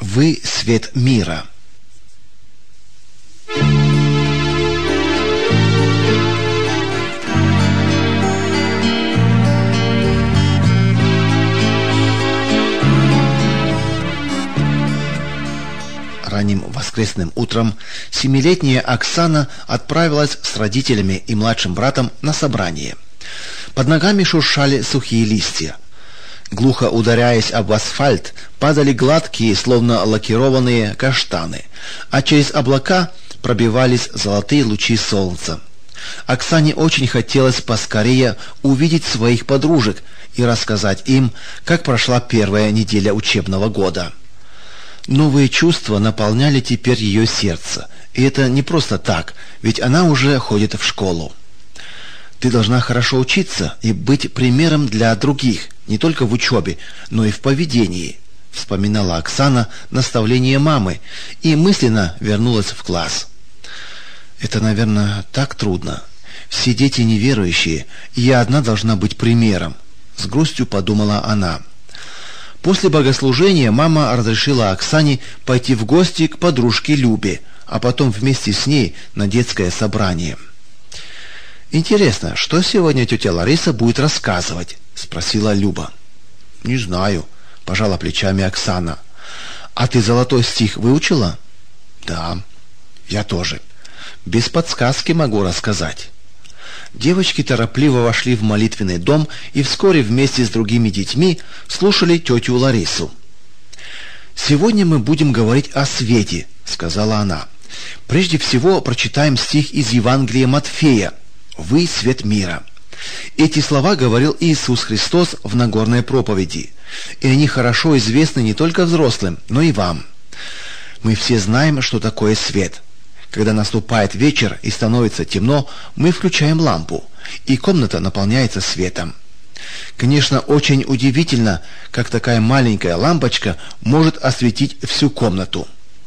Вы свет мира. Ранним воскресным утром 7-летняя Оксана отправилась с родителями и младшим братом на собрание. Под ногами шуршали сухие листья. Глухо ударяясь об асфальт, падали гладкие, словно лакированные каштаны, а через облака пробивались золотые лучи солнца. Оксане очень хотелось поскорее увидеть своих подружек и рассказать им, как прошла первая неделя учебного года. Новые чувства наполняли теперь ее сердце, и это не просто так, ведь она уже ходит в школу. «Ты должна хорошо учиться и быть примером для других, не только в учебе, но и в поведении», — вспоминала Оксана наставление мамы и мысленно вернулась в класс. «Это, наверное, так трудно. Все дети неверующие, и я одна должна быть примером», — с грустью подумала она. После богослужения мама разрешила Оксане пойти в гости к подружке Любе, а потом вместе с ней на детское собрание. «Интересно, что сегодня тетя Лариса будет рассказывать?» — спросила Люба. «Не знаю», — пожала плечами Оксана. «А ты золотой стих выучила?» «Да, я тоже. Без подсказки могу рассказать». Девочки торопливо вошли в молитвенный дом и вскоре вместе с другими детьми слушали тетю Ларису. «Сегодня мы будем говорить о свете», — сказала она. «Прежде всего прочитаем стих из Евангелия Матфея: «Вы свет мира». Эти слова говорил Иисус Христос в Нагорной проповеди, и они хорошо известны не только взрослым, но и вам. Мы все знаем, что такое свет. Когда наступает вечер и становится темно, мы включаем лампу, и комната наполняется светом. Конечно, очень удивительно, как такая маленькая лампочка может осветить всю комнату.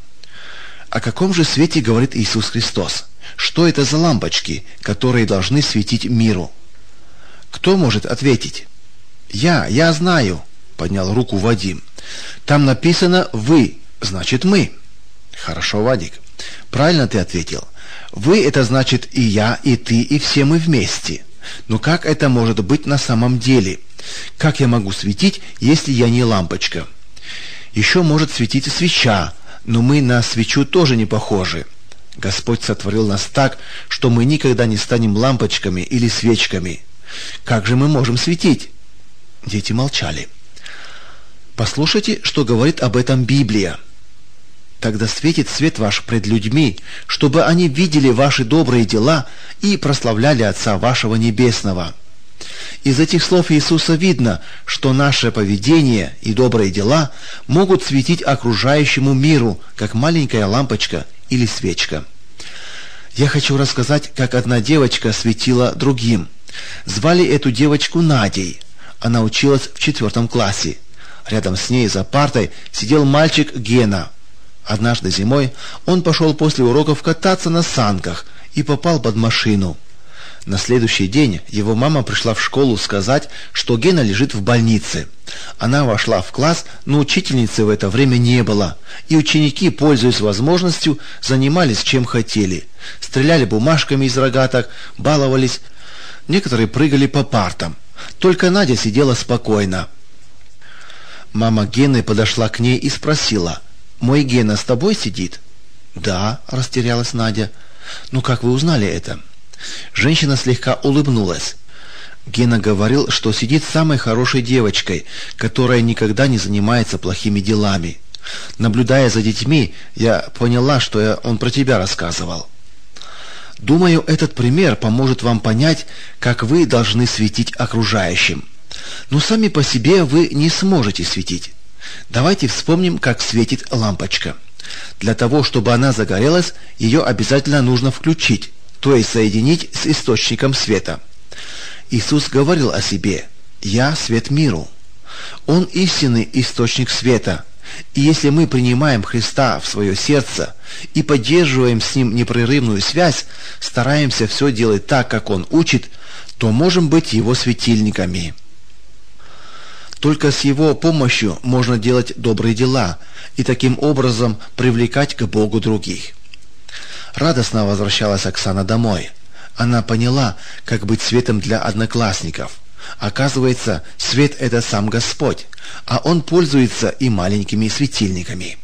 О каком же свете говорит Иисус Христос? Что это за лампочки, которые должны светить миру? Кто может ответить? Я знаю, поднял руку Вадим. Там написано «вы», значит «мы». Хорошо, Вадик. Правильно ты ответил. Вы — это значит и я, и ты, и все мы вместе. Но как это может быть на самом деле? Как я могу светить, если я не лампочка? Еще может светить свеча, но мы на свечу тоже не похожи. Господь сотворил нас так, что мы никогда не станем лампочками или свечками. Как же мы можем светить? Дети молчали. Послушайте, что говорит об этом Библия. «Тогда светит свет ваш пред людьми, чтобы они видели ваши добрые дела и прославляли Отца вашего Небесного». Из этих слов Иисуса видно, что наше поведение и добрые дела могут светить окружающему миру, как маленькая лампочка или свечка. Я хочу рассказать, как одна девочка светила другим. Звали эту девочку Надей. Она училась в 4 классе. Рядом с ней за партой сидел мальчик Гена. Однажды зимой он пошел после уроков кататься на санках и попал под машину. На следующий день его мама пришла в школу сказать, что Гена лежит в больнице. Она вошла в класс, но учительницы в это время не было, и ученики, пользуясь возможностью, занимались чем хотели. Стреляли бумажками из рогаток, баловались, некоторые прыгали по партам. Только Надя сидела спокойно. Мама Гены подошла к ней и спросила: «Мой Гена с тобой сидит?» «Да», — растерялась Надя. «Ну как вы узнали это?» Женщина слегка улыбнулась. Гена говорил, что сидит с самой хорошей девочкой, которая никогда не занимается плохими делами. Наблюдая за детьми, я поняла, что он про тебя рассказывал. Думаю, этот пример поможет вам понять, как вы должны светить окружающим. Но сами по себе вы не сможете светить. Давайте вспомним, как светит лампочка. Для того, чтобы она загорелась, ее обязательно нужно включить, то есть соединить с источником света. Иисус говорил о себе: «Я свет миру». Он истинный источник света. И если мы принимаем Христа в свое сердце и поддерживаем с Ним непрерывную связь, стараемся все делать так, как Он учит, то можем быть Его светильниками. Только с Его помощью можно делать добрые дела, и таким образом привлекать к Богу других. Радостно возвращалась Оксана домой. Она поняла, как быть светом для одноклассников. Оказывается, свет — это сам Господь, а Он пользуется и маленькими светильниками.